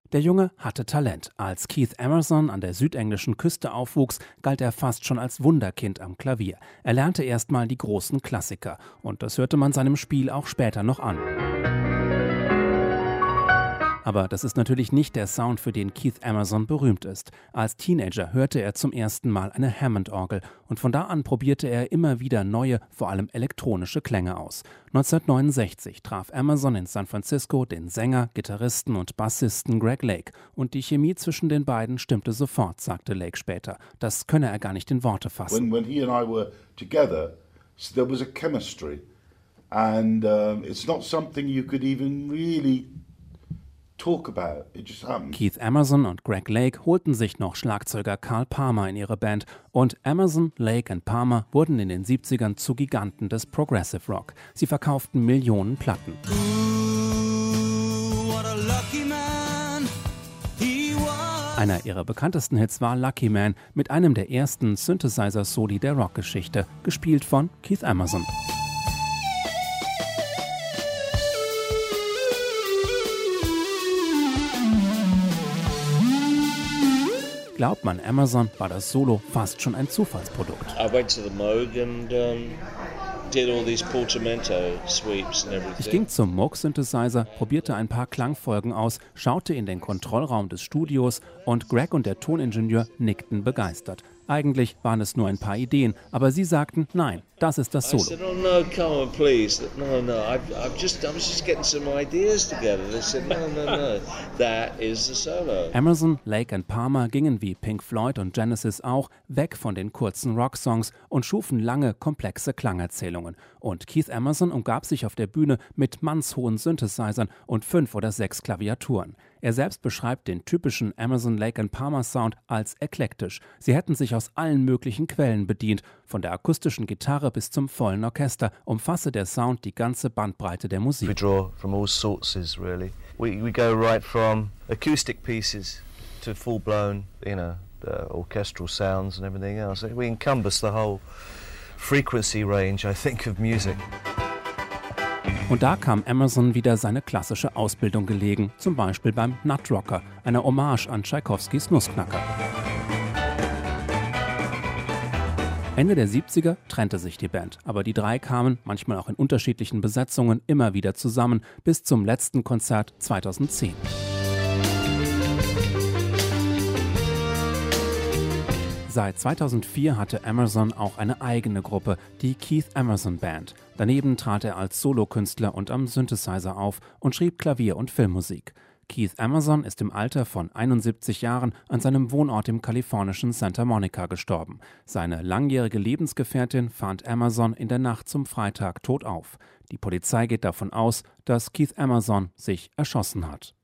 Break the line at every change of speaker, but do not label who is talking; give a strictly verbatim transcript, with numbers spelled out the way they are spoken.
Der Junge hatte Talent. Als Keith Emerson an der südenglischen Küste aufwuchs, galt er fast schon als Wunderkind am Klavier. Er lernte erstmal die großen Klassiker. Und das hörte man seinem Spiel auch später noch an. Aber das ist natürlich nicht der Sound, für den Keith Emerson berühmt ist. Als Teenager hörte er zum ersten Mal eine Hammond-Orgel und von da an probierte er immer wieder neue, vor allem elektronische Klänge aus. neunzehnhundertneunundsechzig traf Emerson in San Francisco den Sänger, Gitarristen und Bassisten Greg Lake und die Chemie zwischen den beiden stimmte sofort, sagte Lake später. Das könne er gar nicht in Worte fassen.
When, when he and I were together, there was a chemistry and um, it's not something you could even really talk about. It just happened.
Keith Emerson und Greg Lake holten sich noch Schlagzeuger Carl Palmer in ihre Band und Emerson, Lake und Palmer wurden in den siebzigern zu Giganten des Progressive Rock. Sie verkauften Millionen Platten. Ooh, what a lucky man he was. Einer ihrer bekanntesten Hits war Lucky Man mit einem der ersten Synthesizer-Soli der Rockgeschichte, gespielt von Keith Emerson. Glaubt man Emerson, war das Solo fast schon ein Zufallsprodukt.
I went to the Moog and um, did all these portamento sweeps and everything.
Ich ging zum Moog-Synthesizer, probierte ein paar Klangfolgen aus, schaute in den Kontrollraum des Studios und Greg und der Toningenieur nickten begeistert. Eigentlich waren es nur ein paar Ideen, aber sie sagten, nein, das ist das Solo.
I said, oh no, come on, please. No, no, I've, I've just, I was just getting some ideas together. They said, no, no, no, that is the solo.
Emerson, Lake und Palmer gingen wie Pink Floyd und Genesis auch weg von den kurzen Rocksongs und schufen lange, komplexe Klangerzählungen. Und Keith Emerson umgab sich auf der Bühne mit mannshohen Synthesizern und fünf oder sechs Klaviaturen. Er selbst beschreibt den typischen Emerson, Lake und Palmer Sound als eklektisch. Sie hätten sich aus allen möglichen Quellen bedient. Von der akustischen Gitarre bis zum vollen Orchester umfasse der Sound die ganze Bandbreite der Musik.
We draw from all sources, really. We, we go right from acoustic pieces to full-blown, you know, uh, orchestral sounds and everything else. We encompass the whole frequency range, I think, of music.
Und da kam Emerson wieder seine klassische Ausbildung gelegen, zum Beispiel beim Nutrocker, einer Hommage an Tschaikowskis Nussknacker. Ende der siebziger trennte sich die Band, aber die drei kamen, manchmal auch in unterschiedlichen Besetzungen, immer wieder zusammen, bis zum letzten Konzert zweitausendzehn. Seit zweitausendvier hatte Emerson auch eine eigene Gruppe, die Keith Emerson Band. Daneben trat er als Solokünstler und am Synthesizer auf und schrieb Klavier- und Filmmusik. Keith Emerson ist im Alter von einundsiebzig Jahren an seinem Wohnort im kalifornischen Santa Monica gestorben. Seine langjährige Lebensgefährtin fand Emerson in der Nacht zum Freitag tot auf. Die Polizei geht davon aus, dass Keith Emerson sich erschossen hat.